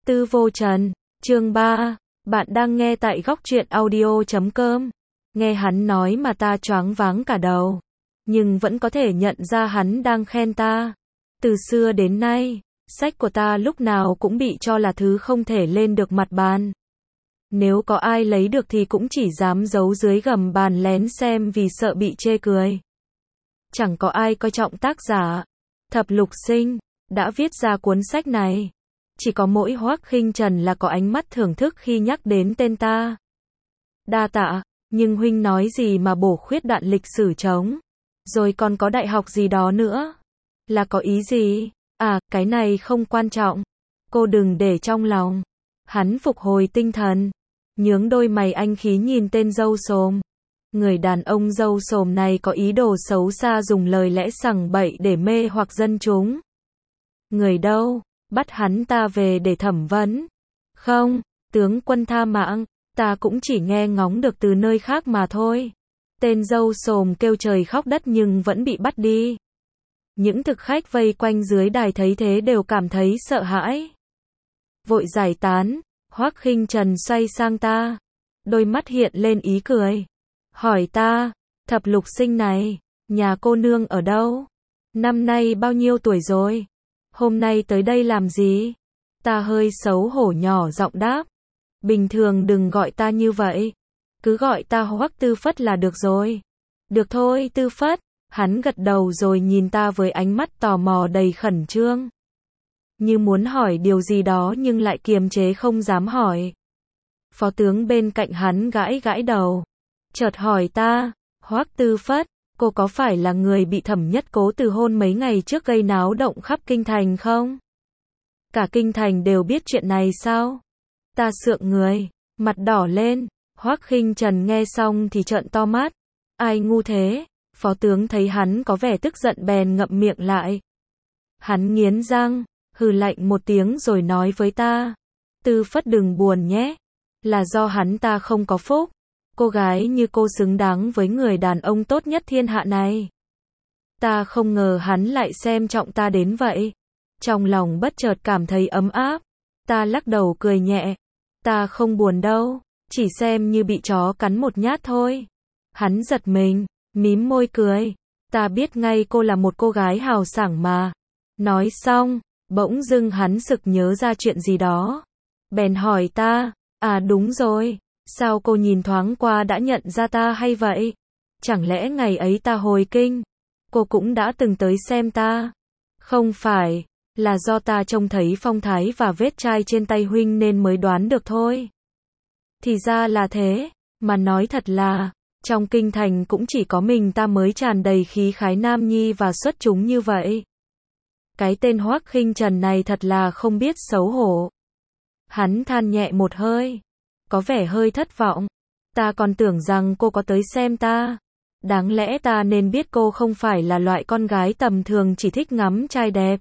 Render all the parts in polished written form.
Tư Vô Trần, chương 3, bạn đang nghe tại góc truyện audio.com. Nghe hắn nói mà ta choáng váng cả đầu, nhưng vẫn có thể nhận ra hắn đang khen ta. Từ xưa đến nay, sách của ta lúc nào cũng bị cho là thứ không thể lên được mặt bàn. Nếu có ai lấy được thì cũng chỉ dám giấu dưới gầm bàn lén xem vì sợ bị chê cười. Chẳng có ai coi trọng tác giả Thập Lục Sinh đã viết ra cuốn sách này. Chỉ có mỗi Hoắc Khinh Trần là có ánh mắt thưởng thức khi nhắc đến tên ta. Đa tạ, nhưng huynh nói gì mà bổ khuyết đoạn lịch sử trống, rồi còn có đại học gì đó nữa. Là có ý gì? À, cái này không quan trọng. Cô đừng để trong lòng. Hắn phục hồi tinh thần, nhướng đôi mày anh khí nhìn tên râu xồm. Người đàn ông râu xồm này có ý đồ xấu xa dùng lời lẽ sằng bậy để mê hoặc dân chúng. Người đâu? Bắt hắn ta về để thẩm vấn. Không, tướng quân tha mạng, ta cũng chỉ nghe ngóng được từ nơi khác mà thôi. Tên râu xồm kêu trời khóc đất nhưng vẫn bị bắt đi. Những thực khách vây quanh dưới đài thấy thế đều cảm thấy sợ hãi. Vội giải tán, Hoắc Khinh Trần xoay sang ta. Đôi mắt hiện lên ý cười. Hỏi ta, Thập Lục Sinh này, nhà cô nương ở đâu? Năm nay bao nhiêu tuổi rồi? Hôm nay tới đây làm gì? Ta hơi xấu hổ nhỏ giọng đáp. Bình thường đừng gọi ta như vậy. Cứ gọi ta Hoắc Tư Phất là được rồi. Được thôi Tư Phất. Hắn gật đầu rồi nhìn ta với ánh mắt tò mò đầy khẩn trương. Như muốn hỏi điều gì đó nhưng lại kiềm chế không dám hỏi. Phó tướng bên cạnh hắn gãi gãi đầu. Chợt hỏi ta, Hoắc Tư Phất, cô có phải là người bị Thẩm Nhất Cố từ hôn mấy ngày trước gây náo động khắp kinh thành không? Cả kinh thành đều biết chuyện này sao? Ta sượng người, mặt đỏ lên. Hoắc Khinh Trần nghe xong thì trợn to mắt. Ai ngu thế? Phó tướng thấy hắn có vẻ tức giận bèn ngậm miệng lại. Hắn nghiến răng, hừ lạnh một tiếng rồi nói với ta. Tư Phất đừng buồn nhé. Là do hắn ta không có phúc. Cô gái như cô xứng đáng với người đàn ông tốt nhất thiên hạ này. Ta không ngờ hắn lại xem trọng ta đến vậy. Trong lòng bất chợt cảm thấy ấm áp. Ta lắc đầu cười nhẹ. Ta không buồn đâu, chỉ xem như bị chó cắn một nhát thôi. Hắn giật mình, mím môi cười. Ta biết ngay cô là một cô gái hào sảng mà. Nói xong, bỗng dưng hắn sực nhớ ra chuyện gì đó. Bèn hỏi ta, à đúng rồi, sao cô nhìn thoáng qua đã nhận ra ta hay vậy? Chẳng lẽ ngày ấy ta hồi kinh, cô cũng đã từng tới xem ta? Không phải, là do ta trông thấy phong thái và vết chai trên tay huynh nên mới đoán được thôi. Thì ra là thế, mà nói thật là, trong kinh thành cũng chỉ có mình ta mới tràn đầy khí khái nam nhi và xuất chúng như vậy. Cái tên Hoắc Khinh Trần này thật là không biết xấu hổ. Hắn than nhẹ một hơi, có vẻ hơi thất vọng. Ta còn tưởng rằng cô có tới xem ta. Đáng lẽ ta nên biết cô không phải là loại con gái tầm thường chỉ thích ngắm trai đẹp.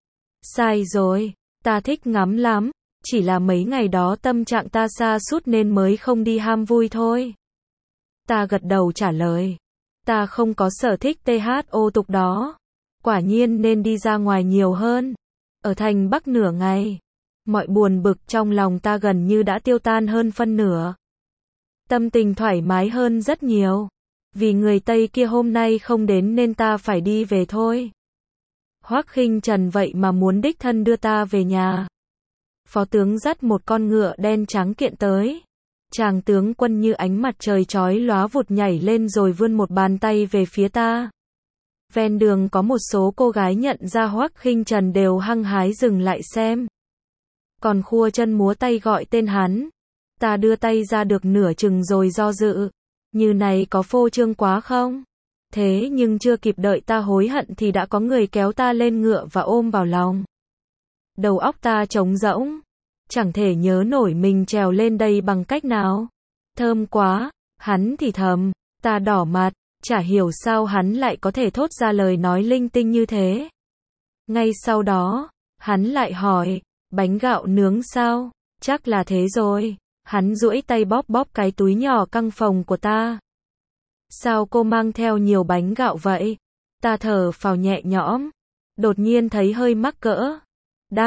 Sai rồi, ta thích ngắm lắm, chỉ là mấy ngày đó tâm trạng ta sa sút nên mới không đi ham vui thôi. Ta gật đầu trả lời, ta không có sở thích THO tục đó. Quả nhiên nên đi ra ngoài nhiều hơn. Ở thành Bắc nửa ngày, mọi buồn bực trong lòng ta gần như đã tiêu tan hơn phân nửa. Tâm tình thoải mái hơn rất nhiều. Vì người Tây kia hôm nay không đến nên ta phải đi về thôi. Hoắc Khinh Trần vậy mà muốn đích thân đưa ta về nhà. Phó tướng dắt một con ngựa đen trắng kiện tới. Chàng tướng quân như ánh mặt trời chói lóa vụt nhảy lên rồi vươn một bàn tay về phía ta. Ven đường có một số cô gái nhận ra Hoắc Khinh Trần đều hăng hái dừng lại xem. Còn khua chân múa tay gọi tên hắn. Ta đưa tay ra được nửa chừng rồi do dự. Như này có phô trương quá không? Thế nhưng chưa kịp đợi ta hối hận thì đã có người kéo ta lên ngựa và ôm vào lòng. Đầu óc ta trống rỗng. Chẳng thể nhớ nổi mình trèo lên đây bằng cách nào. Thơm quá, hắn thì thầm. Ta đỏ mặt, chả hiểu sao hắn lại có thể thốt ra lời nói linh tinh như thế. Ngay sau đó, hắn lại hỏi, bánh gạo nướng sao? Chắc là thế rồi. Hắn duỗi tay bóp bóp cái túi nhỏ căng phồng của ta. Sao cô mang theo nhiều bánh gạo vậy? Ta thở phào nhẹ nhõm. Đột nhiên thấy hơi mắc cỡ. Đáp,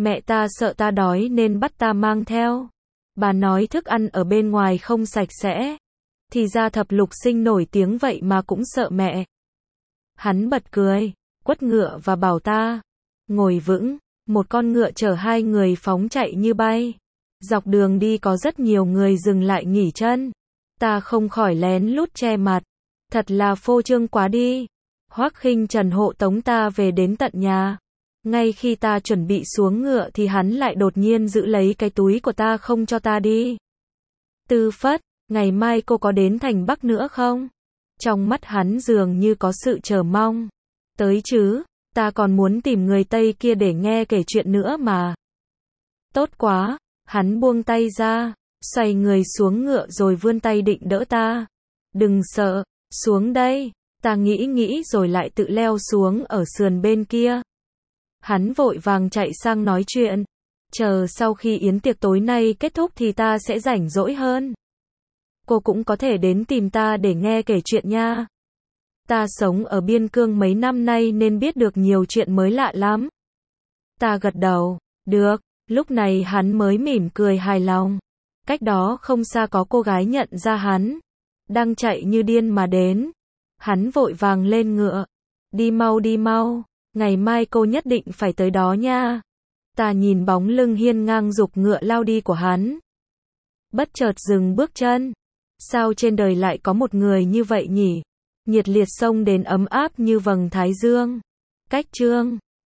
Mẹ ta sợ ta đói nên bắt ta mang theo. Bà nói thức ăn ở bên ngoài không sạch sẽ. Thì ra Thập Lục Sinh nổi tiếng vậy mà cũng sợ mẹ. Hắn bật cười, quất ngựa và bảo ta ngồi vững. Một con ngựa chở hai người phóng chạy như bay. Dọc đường đi có rất nhiều người dừng lại nghỉ chân. Ta không khỏi lén lút che mặt. Thật là phô trương quá đi. Hoắc Khinh Trần hộ tống ta về đến tận nhà. Ngay khi ta chuẩn bị xuống ngựa thì hắn lại đột nhiên giữ lấy cái túi của ta không cho ta đi. Tư Phất, ngày mai cô có đến thành Bắc nữa không? Trong mắt hắn dường như có sự chờ mong. Tới chứ, ta còn muốn tìm người Tây kia để nghe kể chuyện nữa mà. Tốt quá, hắn buông tay ra, xoay người xuống ngựa rồi vươn tay định đỡ ta. Đừng sợ, xuống đây. Ta nghĩ rồi lại tự leo xuống ở sườn bên kia. Hắn vội vàng chạy sang nói chuyện. Chờ sau khi yến tiệc tối nay kết thúc thì ta sẽ rảnh rỗi hơn. Cô cũng có thể đến tìm ta để nghe kể chuyện nha. Ta sống ở biên cương mấy năm nay nên biết được nhiều chuyện mới lạ lắm. Ta gật đầu. Được. Lúc này hắn mới mỉm cười hài lòng. Cách đó không xa có cô gái nhận ra hắn. Đang chạy như điên mà đến. Hắn vội vàng lên ngựa. Đi mau. Ngày mai cô nhất định phải tới đó nha. Ta nhìn bóng lưng hiên ngang giục ngựa lao đi của hắn. Bất chợt dừng bước chân. Sao trên đời lại có một người như vậy nhỉ? Nhiệt liệt xông đến ấm áp như vầng thái dương. Cách chương